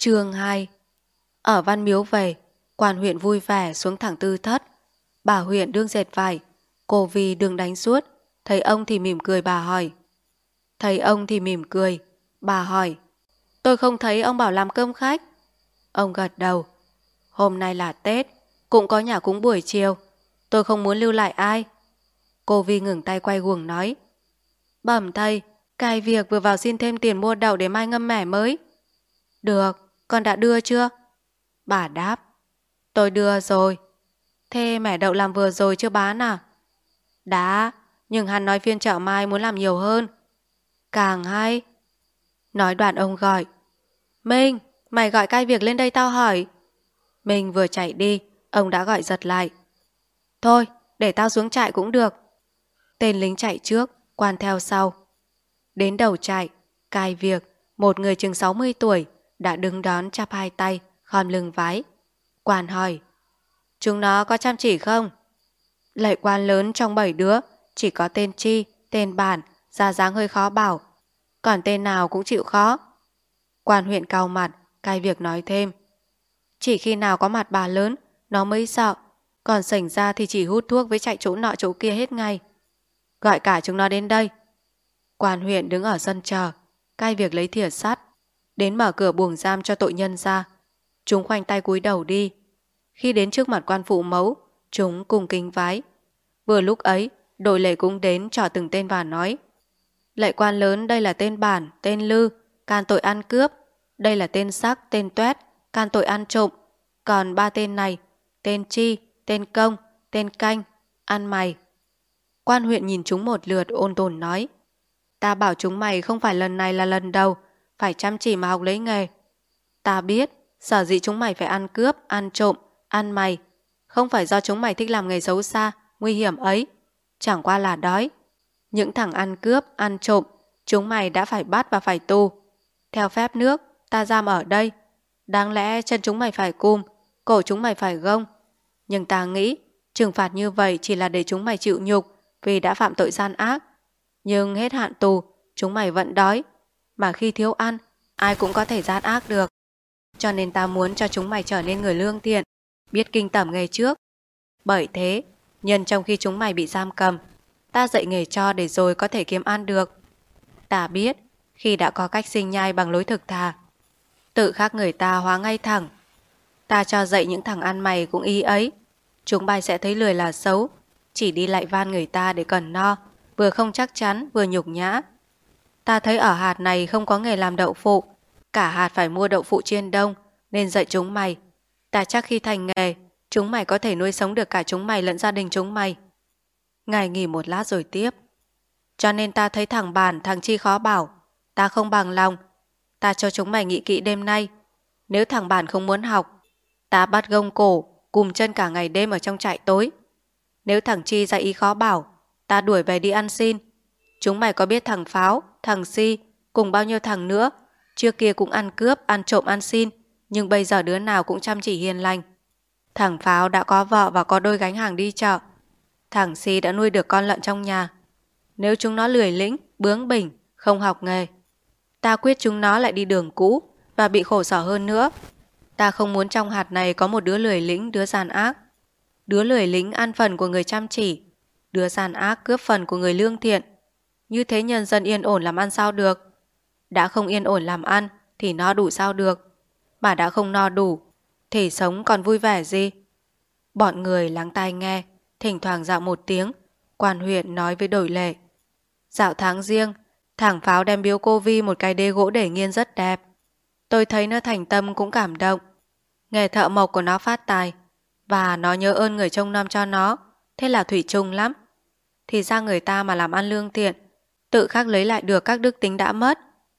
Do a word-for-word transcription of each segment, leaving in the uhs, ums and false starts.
Chương hai. Ở Văn Miếu về, quan huyện vui vẻ xuống thẳng tư thất. Bà huyện đương dệt vải, cô Vi đương đánh suốt. Thấy ông thì mỉm cười bà hỏi. Thấy ông thì mỉm cười, bà hỏi. Tôi không thấy ông bảo làm cơm khách. Ông gật đầu. Hôm nay là Tết, cũng có nhà cúng buổi chiều. Tôi không muốn lưu lại ai. Cô Vi ngừng tay quay guồng nói. Bẩm thầy, cai việc vừa vào xin thêm tiền mua đậu để mai ngâm mẻ mới. Được, con đã đưa chưa? Bà đáp. Tôi đưa rồi. Thế mẻ đậu làm vừa rồi chưa bán à? Đã, nhưng hắn nói phiên chợ mai muốn làm nhiều hơn. Càng hay. Nói đoạn ông gọi. Minh, mày gọi cai việc lên đây tao hỏi. Minh vừa chạy đi, ông đã gọi giật lại. Thôi, để tao xuống trại cũng được. Tên lính chạy trước, quan theo sau. Đến đầu trại, cai việc, một người chừng sáu mươi tuổi, đã đứng đón chắp hai tay, khom lưng vái. Quan hỏi. Chúng nó có chăm chỉ không? Lệ quan lớn trong bảy đứa, chỉ có tên Chi, tên Bản, ra dáng hơi khó bảo. Còn tên nào cũng chịu khó. Quan huyện cau mặt, cai việc nói thêm. Chỉ khi nào có mặt bà lớn, nó mới sợ. Còn sảnh ra thì chỉ hút thuốc với chạy chỗ nọ chỗ kia hết ngày. Gọi cả chúng nó đến đây. Quan huyện đứng ở sân chờ, cai việc lấy thìa sắt, đến mở cửa buồng giam cho tội nhân ra. Chúng khoanh tay cúi đầu đi. Khi đến trước mặt quan phụ mẫu, chúng cùng kính vái. Vừa lúc ấy, đội lệ cũng đến trỏ từng tên và nói. Lệ quan lớn, đây là tên Bản, tên Lư, can tội ăn cướp. Đây là tên Sắc, tên Tuét, can tội ăn trộm. Còn ba tên này, tên Chi, tên Công, tên Canh, ăn mày. Quan huyện nhìn chúng một lượt ôn tồn nói. Ta bảo chúng mày không phải lần này là lần đầu, phải chăm chỉ mà học lấy nghề. Ta biết, sở dĩ chúng mày phải ăn cướp, ăn trộm, ăn mày. Không phải do chúng mày thích làm nghề xấu xa, nguy hiểm ấy. Chẳng qua là đói. Những thằng ăn cướp, ăn trộm, chúng mày đã phải bắt và phải tù. Theo phép nước, ta giam ở đây. Đáng lẽ chân chúng mày phải cùm, cổ chúng mày phải gông. Nhưng ta nghĩ, trừng phạt như vậy chỉ là để chúng mày chịu nhục vì đã phạm tội gian ác. Nhưng hết hạn tù, chúng mày vẫn đói. Mà khi thiếu ăn, ai cũng có thể gian ác được. Cho nên ta muốn cho chúng mày trở nên người lương thiện, biết kinh tởm nghề trước. Bởi thế, nhân trong khi chúng mày bị giam cầm, ta dạy nghề cho để rồi có thể kiếm ăn được. Ta biết, khi đã có cách sinh nhai bằng lối thực thà, tự khắc người ta hóa ngay thẳng. Ta cho dạy những thằng ăn mày cũng ý ấy. Chúng bay sẽ thấy lười là xấu, chỉ đi lại van người ta để cần no, vừa không chắc chắn vừa nhục nhã. Ta thấy ở hạt này không có nghề làm đậu phụ, cả hạt phải mua đậu phụ chiên đông, nên dạy chúng mày. Ta chắc khi thành nghề, chúng mày có thể nuôi sống được cả chúng mày lẫn gia đình chúng mày. Ngài nghỉ một lát rồi tiếp. Cho nên ta thấy thằng Bản, thằng Chi khó bảo. Ta không bằng lòng. Ta cho chúng mày nghĩ kỹ đêm nay. Nếu thằng Bản không muốn học, ta bắt gông cổ, cùm chân cả ngày đêm ở trong trại tối. Nếu thằng Chi ra ý khó bảo, ta đuổi về đi ăn xin. Chúng mày có biết thằng Pháo, thằng Si, cùng bao nhiêu thằng nữa, trước kia cũng ăn cướp, ăn trộm, ăn xin, nhưng bây giờ đứa nào cũng chăm chỉ hiền lành. Thằng Pháo đã có vợ và có đôi gánh hàng đi chợ. Thằng Si đã nuôi được con lợn trong nhà. Nếu chúng nó lười lĩnh, bướng bỉnh, không học nghề, ta quyết chúng nó lại đi đường cũ và bị khổ sở hơn nữa. Ta không muốn trong hạt này có một đứa lười lĩnh, đứa gian ác. Đứa lười lĩnh ăn phần của người chăm chỉ, đứa gian ác cướp phần của người lương thiện. Như thế nhân dân yên ổn làm ăn sao được? Đã không yên ổn làm ăn thì no đủ sao được? Mà đã không no đủ thì sống còn vui vẻ gì? Bọn người lắng tai nghe, thỉnh thoảng dạo một tiếng. Quan huyện nói với đội lệ. Dạo tháng riêng, thằng Pháo đem biếu cô Vi một cái đế gỗ để nghiên rất đẹp. Tôi thấy nó thành tâm cũng cảm động. Nghề thợ mộc của nó phát tài, và nó nhớ ơn người trông nom cho nó, thế là thủy chung lắm. Thì ra người ta mà làm ăn lương thiện, tự khắc lấy lại được các đức tính đã mất.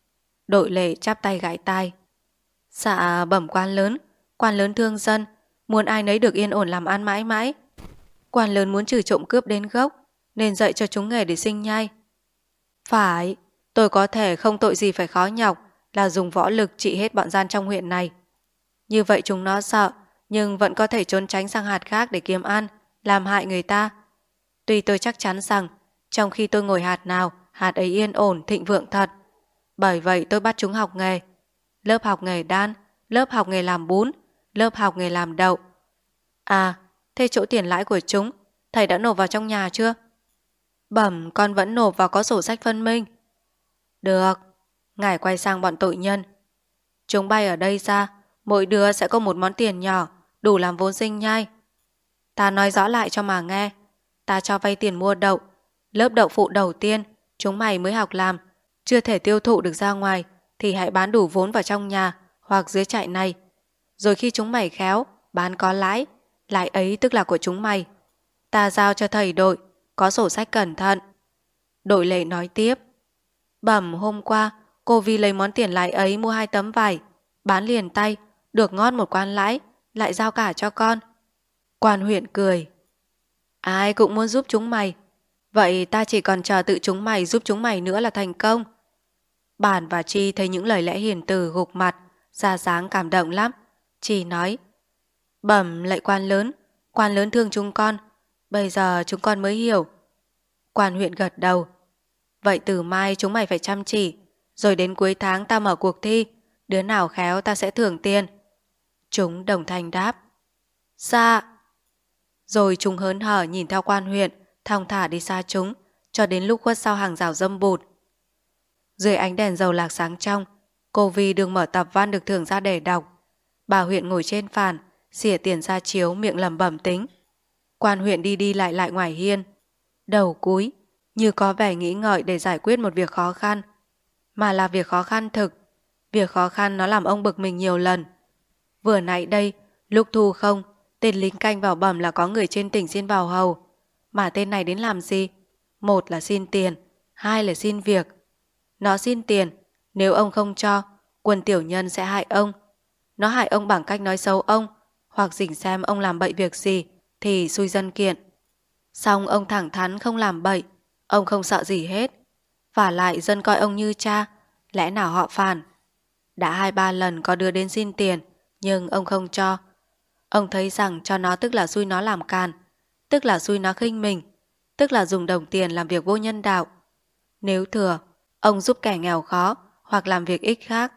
Đội lệ chắp tay gãi tai. Dạ bẩm quan lớn, quan lớn thương dân, muốn ai nấy được yên ổn làm ăn mãi mãi. Quan lớn muốn trừ trộm cướp đến gốc, nên dạy cho chúng nghề để sinh nhai. Phải, tôi có thể không tội gì phải khó nhọc là dùng võ lực trị hết bọn gian trong huyện này. Như vậy chúng nó sợ, nhưng vẫn có thể trốn tránh sang hạt khác để kiếm ăn, làm hại người ta. Tuy tôi chắc chắn rằng, trong khi tôi ngồi hạt nào, hạt ấy yên ổn, thịnh vượng thật. Bởi vậy tôi bắt chúng học nghề. Lớp học nghề đan, lớp học nghề làm bún, lớp học nghề làm đậu. À, thế chỗ tiền lãi của chúng, thầy đã nộp vào trong nhà chưa? Bẩm, con vẫn nộp vào có sổ sách phân minh. Được, ngài quay sang bọn tội nhân. Chúng bay ở đây ra, mỗi đứa sẽ có một món tiền nhỏ, đủ làm vốn sinh nhai. Ta nói rõ lại cho mà nghe. Ta cho vay tiền mua đậu. Lớp đậu phụ đầu tiên, chúng mày mới học làm, chưa thể tiêu thụ được ra ngoài, thì hãy bán đủ vốn vào trong nhà hoặc dưới trại này. Rồi khi chúng mày khéo, bán có lãi, lãi ấy tức là của chúng mày. Ta giao cho thầy đội, có sổ sách cẩn thận. Đội lệ nói tiếp. Bẩm, hôm qua, cô Vi lấy món tiền lãi ấy mua hai tấm vải, bán liền tay, được ngon một quan lãi, lại giao cả cho con. Quan huyện cười. Ai cũng muốn giúp chúng mày. Vậy ta chỉ còn chờ tự chúng mày giúp chúng mày nữa là thành công. Bản và Chi thấy những lời lẽ hiền từ gục mặt, ra dáng cảm động lắm. Chi nói. Bẩm lạy quan lớn, quan lớn thương chúng con. Bây giờ chúng con mới hiểu. Quan huyện gật đầu. Vậy từ mai chúng mày phải chăm chỉ. Rồi đến cuối tháng ta mở cuộc thi. Đứa nào khéo ta sẽ thưởng tiền. Chúng đồng thanh đáp. Dạ. Rồi chúng hớn hở nhìn theo quan huyện, thong thả đi xa chúng, cho đến lúc khuất sau hàng rào dâm bụt. Dưới ánh đèn dầu lạc sáng trong, cô Vi đừng mở tập văn được thưởng ra để đọc. Bà huyện ngồi trên phàn, xỉa tiền ra chiếu, miệng lẩm bẩm tính. Quan huyện đi đi lại lại ngoài hiên, đầu cúi, như có vẻ nghĩ ngợi để giải quyết một việc khó khăn. Mà là việc khó khăn thực. Việc khó khăn nó làm ông bực mình nhiều lần. Vừa nãy đây, lúc thu không, tên lính canh vào bẩm là có người trên tỉnh xin vào hầu. Mà tên này đến làm gì? Một là xin tiền, hai là xin việc. Nó xin tiền, nếu ông không cho, quân tiểu nhân sẽ hại ông. Nó hại ông bằng cách nói xấu ông, hoặc rình xem ông làm bậy việc gì, thì xui dân kiện. Xong ông thẳng thắn không làm bậy, ông không sợ gì hết. Vả lại dân coi ông như cha, lẽ nào họ phản. Đã hai ba lần có đưa đến xin tiền, nhưng ông không cho. Ông thấy rằng cho nó tức là xui nó làm càn, tức là xui nó khinh mình, tức là dùng đồng tiền làm việc vô nhân đạo. Nếu thừa, ông giúp kẻ nghèo khó hoặc làm việc ích khác.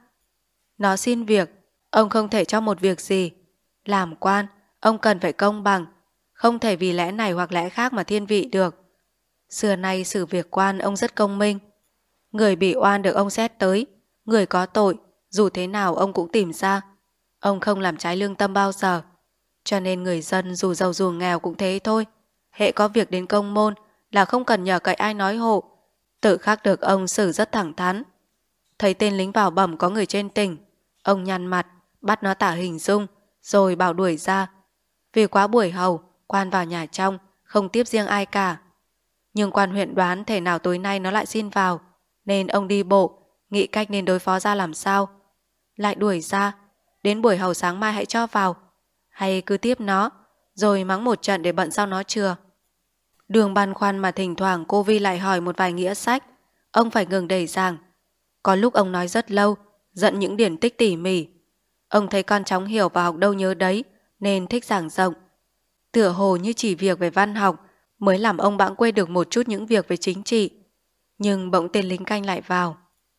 Nó xin việc, ông không thể cho một việc gì. Làm quan, ông cần phải công bằng, không thể vì lẽ này hoặc lẽ khác mà thiên vị được. Xưa nay xử việc quan ông rất công minh. Người bị oan được ông xét tới, người có tội, dù thế nào ông cũng tìm ra. Ông không làm trái lương tâm bao giờ. Cho nên người dân dù giàu dù nghèo cũng thế thôi. Hễ có việc đến công môn là không cần nhờ cậy ai nói hộ. Tự khắc được ông xử rất thẳng thắn. Thấy tên lính vào bẩm có người trên tỉnh, ông nhăn mặt, bắt nó tả hình dung, rồi bảo đuổi ra. Vì quá buổi hầu, quan vào nhà trong, không tiếp riêng ai cả. Nhưng quan huyện đoán thể nào tối nay nó lại xin vào, nên ông đi bộ, nghĩ cách nên đối phó ra làm sao. Lại đuổi ra, đến buổi hầu sáng mai hãy cho vào, hay cứ tiếp nó, rồi mắng một trận để bận sau nó chừa. Đường băn khoăn mà thỉnh thoảng cô Vi lại hỏi một vài nghĩa sách, ông phải ngừng đẩy giảng. Có lúc ông nói rất lâu, dẫn những điển tích tỉ mỉ. Ông thấy con chóng hiểu và học đâu nhớ đấy, nên thích giảng rộng. Tựa hồ như chỉ việc về văn học mới làm ông bẵng quên được một chút những việc về chính trị. Nhưng bỗng tên lính canh lại vào.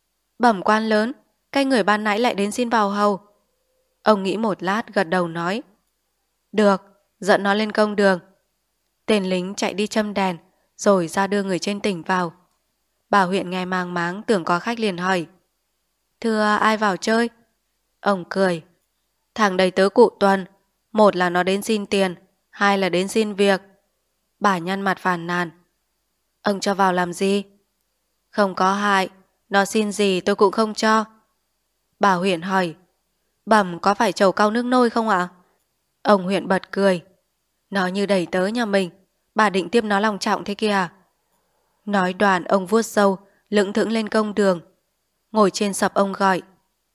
Bẩm quan lớn, cái người ban nãy lại đến xin vào hầu. Ông nghĩ một lát gật đầu nói. Được, dẫn nó lên công đường. Tên lính chạy đi châm đèn, rồi ra đưa người trên tỉnh vào. Bà huyện nghe mang máng tưởng có khách liền hỏi. Thưa ai vào chơi? Ông cười. Thằng đầy tớ cụ Tuần, một là nó đến xin tiền, hai là đến xin việc. Bà nhăn mặt phàn nàn. Ông cho vào làm gì? Không có hại, nó xin gì tôi cũng không cho. Bà huyện hỏi. Bẩm có phải chầu cau nước nôi không ạ? Ông huyện bật cười. Nó như đầy tớ nhà mình, bà định tiếp nó lòng trọng thế kìa. Nói đoạn ông vuốt râu, lững thững lên công đường. Ngồi trên sập ông gọi.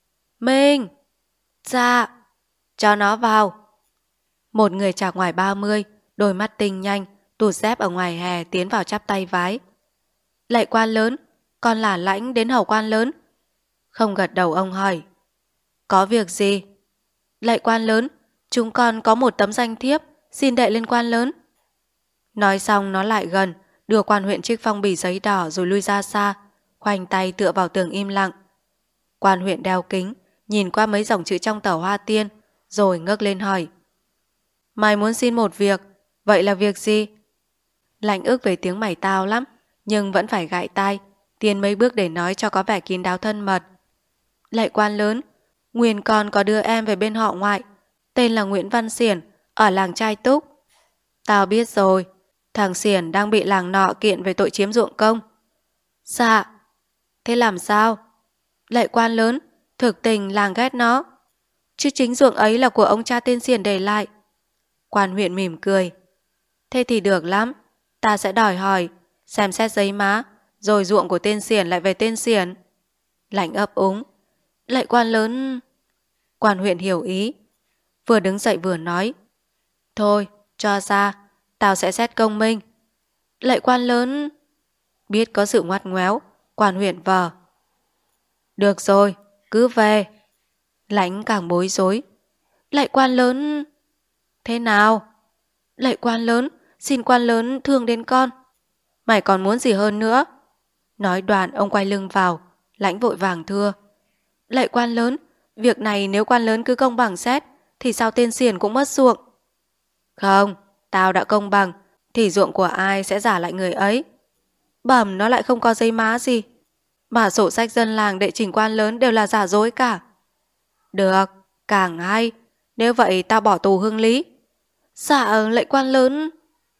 Minh! Dạ! Cho nó vào. Một người chạc ngoài ba mươi, đôi mắt tinh nhanh, tụt dép ở ngoài hè tiến vào chắp tay vái. Lạy quan lớn, con là lãnh đến hầu quan lớn. Không gật đầu ông hỏi. Có việc gì? Lạy quan lớn, chúng con có một tấm danh thiếp, xin đệ lên quan lớn. Nói xong nó lại gần, đưa quan huyện trích phong bì giấy đỏ rồi lui ra xa, khoanh tay tựa vào tường im lặng. Quan huyện đeo kính, nhìn qua mấy dòng chữ trong tờ Hoa Tiên, rồi ngước lên hỏi. Mày muốn xin một việc, vậy là việc gì? Lãnh ước về tiếng mày tao lắm, nhưng vẫn phải gãi tai, tiến mấy bước để nói cho có vẻ kín đáo thân mật. Lạy quan lớn, Nguyên con có đưa em về bên họ ngoại, tên là Nguyễn Văn Xiển, ở làng Trai Túc. Tao biết rồi, thằng Xiển đang bị làng nọ kiện về tội chiếm ruộng công. Dạ, thế làm sao? Lạy quan lớn, thực tình làng ghét nó. Chứ chính ruộng ấy là của ông cha tên Xiển để lại. Quan huyện mỉm cười. Thế thì được lắm, ta sẽ đòi hỏi, xem xét giấy má, rồi ruộng của tên Xiển lại về tên Xiển. Lãnh ấp úng. Lạy quan lớn... Quan huyện hiểu ý, vừa đứng dậy vừa nói. Thôi, cho ra, tao sẽ xét công minh. Lạy quan lớn... Biết có sự ngoắt ngoéo, quan huyện vờ. Được rồi, cứ về. Lãnh càng bối rối. Lạy quan lớn... Thế nào? Lạy quan lớn, xin quan lớn thương đến con. Mày còn muốn gì hơn nữa? Nói đoạn ông quay lưng vào, Lãnh vội vàng thưa. Lạy quan lớn, việc này nếu quan lớn cứ công bằng xét, thì sao tên Xiển cũng mất ruộng? Không, tao đã công bằng, thì ruộng của ai sẽ trả lại người ấy. Bẩm nó lại không có giấy má gì, mà sổ sách dân làng đệ trình quan lớn đều là giả dối cả. Được, càng hay, nếu vậy tao bỏ tù hương lý. Dạ, lạy quan lớn.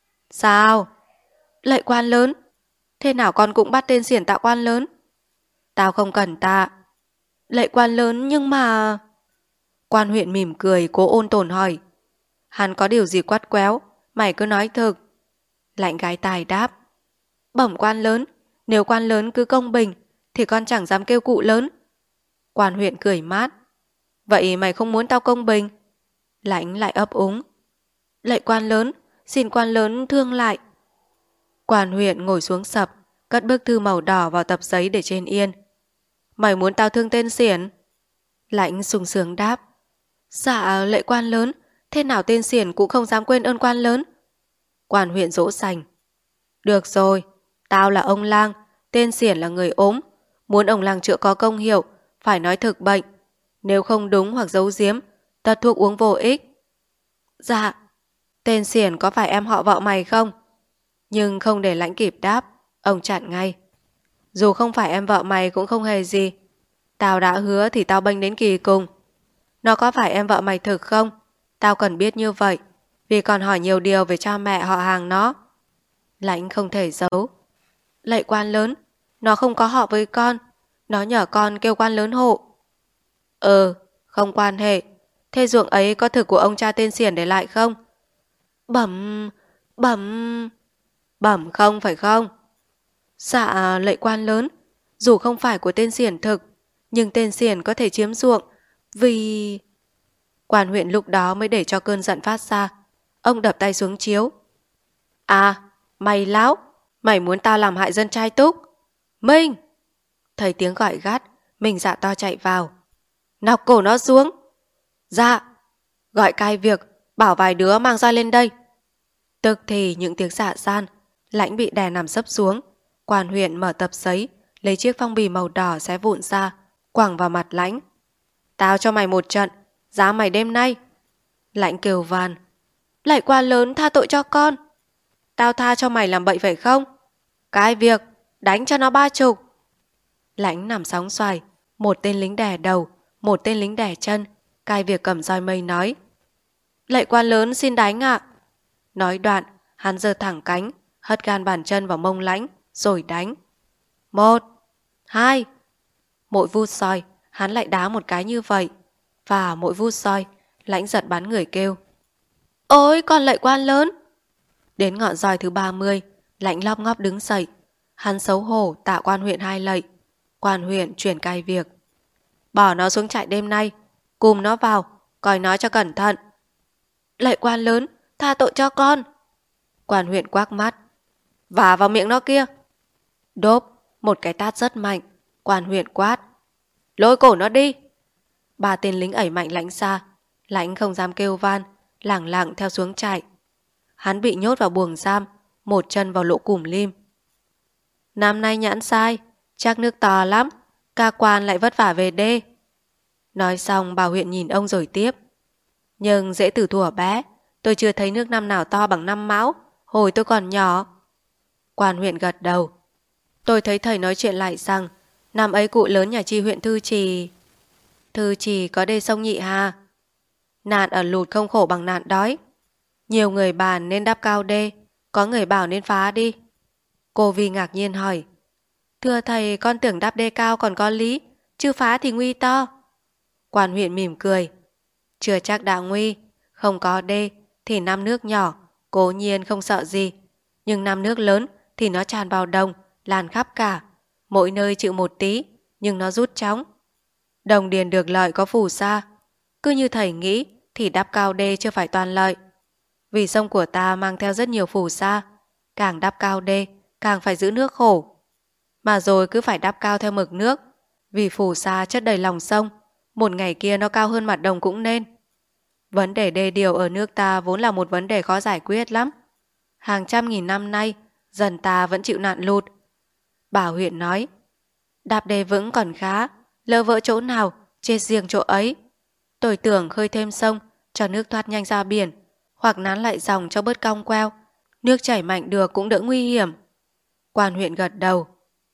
Sao? Lạy quan lớn, thế nào con cũng bắt tên Xiển tạ quan lớn. Tao không cần tạ. Lạy quan lớn nhưng mà... Quan huyện mỉm cười cố ôn tồn hỏi. Hắn có điều gì quát quéo, mày cứ nói thực. Lãnh gái tài đáp. Bẩm quan lớn, nếu quan lớn cứ công bình, thì con chẳng dám kêu cụ lớn. Quan huyện cười mát. Vậy mày không muốn tao công bình? Lãnh lại ấp úng. Lạy quan lớn, xin quan lớn thương lại. Quan huyện ngồi xuống sập, cất bức thư màu đỏ vào tập giấy để trên yên. Mày muốn tao thương tên Xiển? Lãnh sung sướng đáp. Dạ, lạy quan lớn, thế nào tên Xiển cũng không dám quên ơn quan lớn. Quan huyện dỗ dành. Được rồi, tao là ông lang, tên Xiển là người ốm. Muốn ông lang chữa có công hiệu, phải nói thực bệnh. Nếu không đúng hoặc giấu giếm, tật thuốc uống vô ích. Dạ, tên Xiển có phải em họ vợ mày không? Nhưng không để Lãnh kịp đáp, ông chặn ngay. Dù không phải em vợ mày cũng không hề gì. Tao đã hứa thì tao bênh đến kỳ cùng. Nó có phải em vợ mày thực không? Tao cần biết như vậy, vì còn hỏi nhiều điều về cha mẹ họ hàng nó. Lãnh không thể giấu. Lạy quan lớn, nó không có họ với con. Nó nhờ con kêu quan lớn hộ. Ừ, không quan hệ. Thế ruộng ấy có thực của ông cha tên Xiển để lại không? Bẩm, bẩm... Bẩm không phải không? Dạ, lạy quan lớn, dù không phải của tên Xiển thực, nhưng tên Xiển có thể chiếm ruộng vì... Quan huyện lúc đó mới để cho cơn giận phát ra. Ông đập tay xuống chiếu. À, mày láo, mày muốn tao làm hại dân Trai Túc? Minh! Thấy tiếng gọi gắt, mình dạ to chạy vào. Nọc cổ nó xuống. Dạ. Gọi cai việc, bảo vài đứa mang roi lên đây. Tức thì những tiếng dạ gian, Lãnh bị đè nằm sấp xuống. Quan huyện mở tập giấy, lấy chiếc phong bì màu đỏ xé vụn ra, quẳng vào mặt Lãnh. Tao cho mày một trận, giá mày đêm nay. Lãnh kêu van. Lạy quan lớn tha tội cho con. Tao tha cho mày làm bậy phải không? Cái việc, đánh cho nó ba chục. Lãnh nằm sóng xoài, một tên lính đè đầu, một tên lính đè chân. Cai việc cầm roi mây nói. Lạy quan lớn xin đánh ạ. Nói đoạn, hắn giơ thẳng cánh, hất gan bàn chân vào mông Lãnh, rồi đánh. Một, hai. Mỗi vút soi, hắn lại đá một cái như vậy. Và mỗi vút soi, Lãnh giật bắn người kêu. Ôi, con lạy quan lớn. Đến ngọn roi thứ ba mươi, Lãnh lóp ngóp đứng dậy. Hắn xấu hổ tạ quan huyện hai lạy. Quan huyện chuyển cai việc. Bỏ nó xuống trại đêm nay, cùng nó vào, coi nó cho cẩn thận. Lạy quan lớn, tha tội cho con. Quan huyện quắc mắt. Vả vào miệng nó kia. Đốp, một cái tát rất mạnh. Quan huyện quát. Lôi cổ nó đi. Ba tên lính ẩy mạnh Lãnh ra. Lãnh không dám kêu van, lẳng lặng theo xuống trại. Hắn bị nhốt vào buồng giam, một chân vào lỗ cùm lim. Năm nay nhãn sai, chắc nước to lắm, ca quan lại vất vả về đê. Nói xong bà huyện nhìn ông rồi tiếp. Nhưng dễ từ thuở bé, tôi chưa thấy nước năm nào to bằng năm Mão, hồi tôi còn nhỏ. Quan huyện gật đầu. Tôi thấy thầy nói chuyện lại rằng năm ấy cụ lớn nhà chi huyện Thư Trì. Thư Trì có đê sông Nhị Hà. Nạn ở lụt không khổ bằng nạn đói. Nhiều người bàn nên đắp cao đê, có người bảo nên phá đi. Cô Vi ngạc nhiên hỏi. Thưa thầy, con tưởng đắp đê cao còn có lý, chứ phá thì nguy to. Quan huyện mỉm cười. Chưa chắc đã nguy, không có đê thì năm nước nhỏ, cố nhiên không sợ gì. Nhưng năm nước lớn thì nó tràn vào đồng, lan khắp cả. Mỗi nơi chịu một tí, nhưng nó rút chóng. Đồng điền được lợi có phù sa. Cứ như thầy nghĩ thì đắp cao đê chưa phải toàn lợi. Vì sông của ta mang theo rất nhiều phù sa, càng đắp cao đê càng phải giữ nước khổ. Mà rồi cứ phải đắp cao theo mực nước, vì phù sa chất đầy lòng sông, một ngày kia nó cao hơn mặt đồng cũng nên. Vấn đề đê điều ở nước ta vốn là một vấn đề khó giải quyết lắm. Hàng trăm nghìn năm nay, dân ta vẫn chịu nạn lụt. Bà huyện nói, đạp đê vững còn khá, lỡ vỡ chỗ nào, chết riêng chỗ ấy. Tôi tưởng khơi thêm sông, cho nước thoát nhanh ra biển, hoặc nán lại dòng cho bớt cong queo, nước chảy mạnh được cũng đỡ nguy hiểm. Quan huyện gật đầu.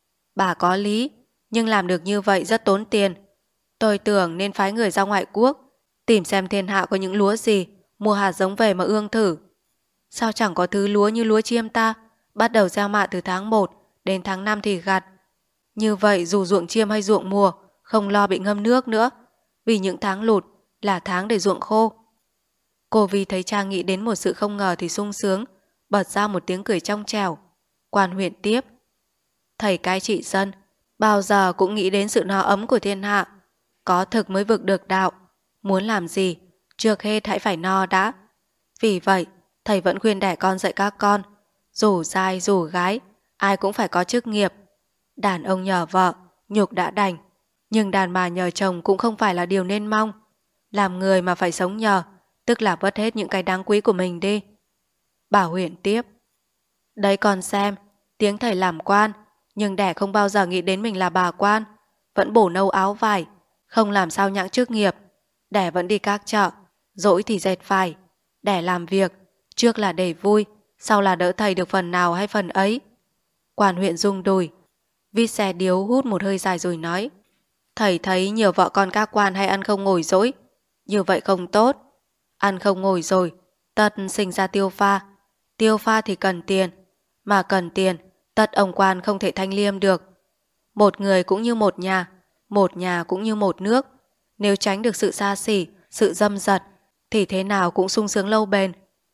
Bà có lý, nhưng làm được như vậy rất tốn tiền. Tôi tưởng nên phái người ra ngoại quốc, tìm xem thiên hạ có những lúa gì, mua hạt giống về mà ương thử. Sao chẳng có thứ lúa như lúa chiêm ta, bắt đầu gieo mạ từ tháng một đến tháng năm thì gặt. Như vậy dù ruộng chiêm hay ruộng mùa, không lo bị ngâm nước nữa, vì những tháng lụt là tháng để ruộng khô. Cô Vi thấy cha nghĩ đến một sự không ngờ thì sung sướng, bật ra một tiếng cười trong trẻo. Quan huyện tiếp. Thầy cai trị dân, bao giờ cũng nghĩ đến sự no ấm của thiên hạ. Có thực mới vực được đạo. Muốn làm gì, trước hết hãy phải no đã. Vì vậy, thầy vẫn khuyên đẻ con dạy các con. Dù trai dù gái, ai cũng phải có chức nghiệp. Đàn ông nhờ vợ, nhục đã đành. Nhưng đàn bà nhờ chồng cũng không phải là điều nên mong. Làm người mà phải sống nhờ, tức là vứt hết những cái đáng quý của mình đi. Bà huyện tiếp. Đấy con xem, tiếng thầy làm quan, nhưng đẻ không bao giờ nghĩ đến mình là bà quan. Vẫn bổ nâu áo vải, không làm sao nhãng chức nghiệp. Đẻ vẫn đi các chợ, dỗi thì dệt vải. Đẻ làm việc, trước là để vui, sau là đỡ thầy được phần nào hay phần ấy. Quan huyện rung đùi. Vít xe điếu hút một hơi dài rồi nói. Thầy thấy nhiều vợ con các quan hay ăn không ngồi dỗi. Như vậy không tốt. Ăn không ngồi rồi, tất sinh ra tiêu pha. Tiêu pha thì cần tiền. Mà cần tiền, tất ông quan không thể thanh liêm được. Một người cũng như một nhà, một nhà cũng như một nước. Nếu tránh được sự xa xỉ, sự dâm dật, thì thế nào cũng sung sướng lâu bền.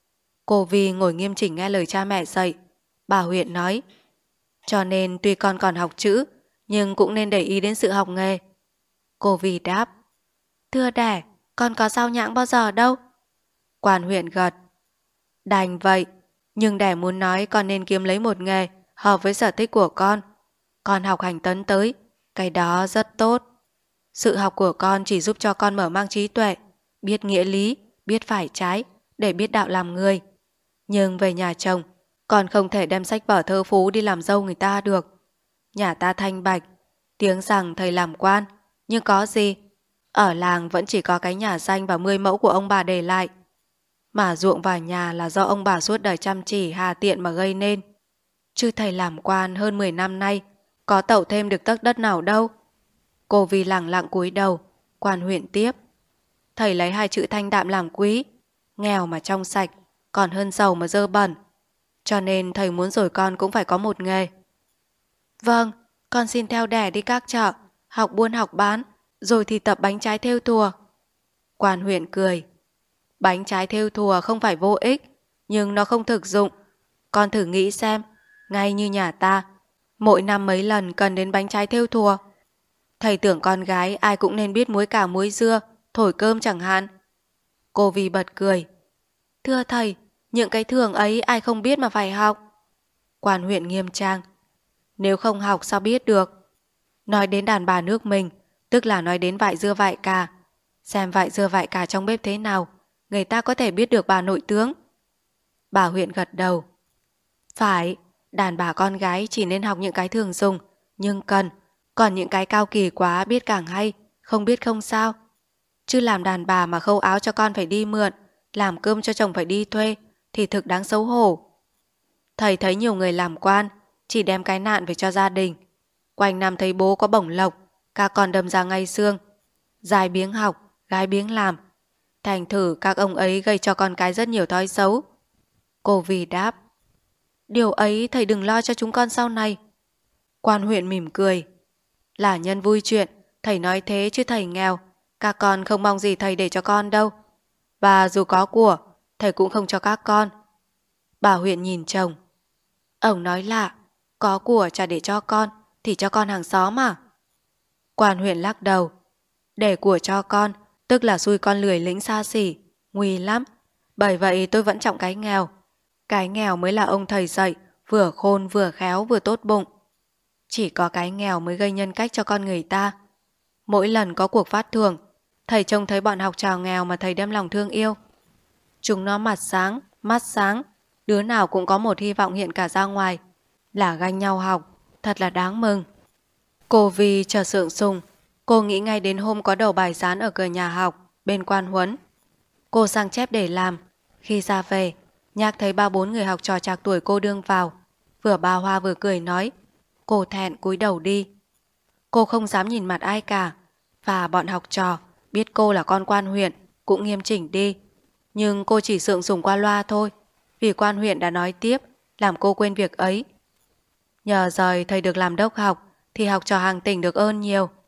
Cô Vi ngồi nghiêm chỉnh nghe lời cha mẹ dạy. Bà huyện nói, cho nên tuy con còn học chữ, nhưng cũng nên để ý đến sự học nghề. Cô Vi đáp, thưa đẻ, con có sao nhãng bao giờ đâu. Quan huyện gật, đành vậy, nhưng đẻ muốn nói con nên kiếm lấy một nghề hợp với sở thích của con. Con học hành tấn tới, cái đó rất tốt. Sự học của con chỉ giúp cho con mở mang trí tuệ, biết nghĩa lý, biết phải trái, để biết đạo làm người. Nhưng về nhà chồng, con không thể đem sách vở thơ phú đi làm dâu người ta được. Nhà ta thanh bạch, tiếng rằng thầy làm quan, nhưng có gì? Ở làng vẫn chỉ có cái nhà danh và mươi mẫu của ông bà để lại. Mà ruộng và nhà là do ông bà suốt đời chăm chỉ hà tiện mà gây nên. Chứ thầy làm quan hơn mười năm nay, có tậu thêm được tấc đất nào đâu. Cô Vi lẳng lặng cúi đầu. Quan huyện tiếp, thầy lấy hai chữ thanh đạm làm quý. Nghèo mà trong sạch, còn hơn giàu mà dơ bẩn. Cho nên thầy muốn rồi con cũng phải có một nghề. Vâng, con xin theo đẻ đi các chợ, học buôn học bán, rồi thì tập bánh trái thêu thùa. Quan huyện cười. Bánh trái thêu thùa không phải vô ích, nhưng nó không thực dụng. Con thử nghĩ xem, ngay như nhà ta, mỗi năm mấy lần cần đến bánh trái thêu thùa. Thầy tưởng con gái ai cũng nên biết muối cảo muối dưa, thổi cơm chẳng hạn. Cô Vi bật cười. Thưa thầy, những cái thường ấy ai không biết mà phải học. Quan huyện nghiêm trang. Nếu không học sao biết được? Nói đến đàn bà nước mình, tức là nói đến vại dưa vại cà. Xem vại dưa vại cà trong bếp thế nào, người ta có thể biết được bà nội tướng. Bà huyện gật đầu. Phải, đàn bà con gái chỉ nên học những cái thường dùng, nhưng cần. Còn những cái cao kỳ quá biết càng hay, không biết không sao. Chứ làm đàn bà mà khâu áo cho con phải đi mượn, làm cơm cho chồng phải đi thuê, thì thực đáng xấu hổ. Thầy thấy nhiều người làm quan, chỉ đem cái nạn về cho gia đình. Quanh năm thấy bố có bổng lộc, các con đâm ra ngay xương. Dài biếng học, gái biếng làm. Thành thử các ông ấy gây cho con cái rất nhiều thói xấu. Cô Vi đáp. Điều ấy thầy đừng lo cho chúng con sau này. Quan huyện mỉm cười. Là nhân vui chuyện, thầy nói thế chứ thầy nghèo. Các con không mong gì thầy để cho con đâu. Và dù có của, thầy cũng không cho các con. Bà huyện nhìn chồng. Ông nói lạ, có của chả để cho con, thì cho con hàng xóm à? Quan huyện lắc đầu. Để của cho con, tức là xui con lười lĩnh xa xỉ, nguy lắm. Bởi vậy tôi vẫn trọng cái nghèo. Cái nghèo mới là ông thầy dạy, vừa khôn vừa khéo vừa tốt bụng. Chỉ có cái nghèo mới gây nhân cách cho con người ta. Mỗi lần có cuộc phát thưởng, thầy trông thấy bọn học trò nghèo mà thầy đem lòng thương yêu. Chúng nó mặt sáng, mắt sáng, đứa nào cũng có một hy vọng hiện cả ra ngoài, là ganh nhau học, thật là đáng mừng. Cô Vi chờ sượng sùng, cô nghĩ ngay đến hôm có đầu bài dán ở cửa nhà học, bên quan huấn. Cô sang chép để làm, khi ra về, nhạc thấy ba bốn người học trò trạc tuổi cô đương vào, vừa ba hoa vừa cười nói. Cô thẹn cúi đầu đi. Cô không dám nhìn mặt ai cả, và bọn học trò biết cô là con quan huyện cũng nghiêm chỉnh đi. Nhưng cô chỉ sượng sùng qua loa thôi, vì quan huyện đã nói tiếp, làm cô quên việc ấy. Nhờ rời thầy được làm đốc học, thì học trò hàng tỉnh được ơn nhiều.